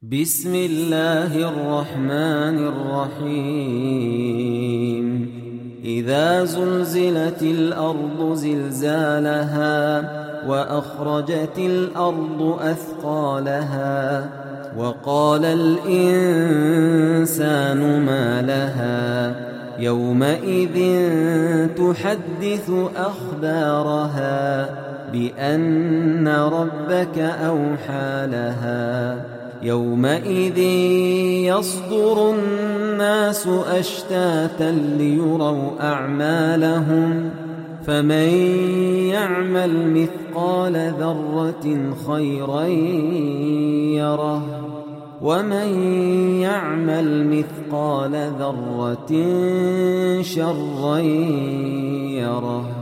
بسم الله الرحمن الرحيم إذا زلزلت الأرض زلزالها وأخرجت الأرض أثقالها وقال الإنسان ما لها يومئذ تحدث أخبارها بأن ربك أوحى لها يومئذ يصدر الناس أشتاتا ليروا أعمالهم فمن يعمل مثقال ذرة خيرا يره ومن يعمل مثقال ذرة شرا يره.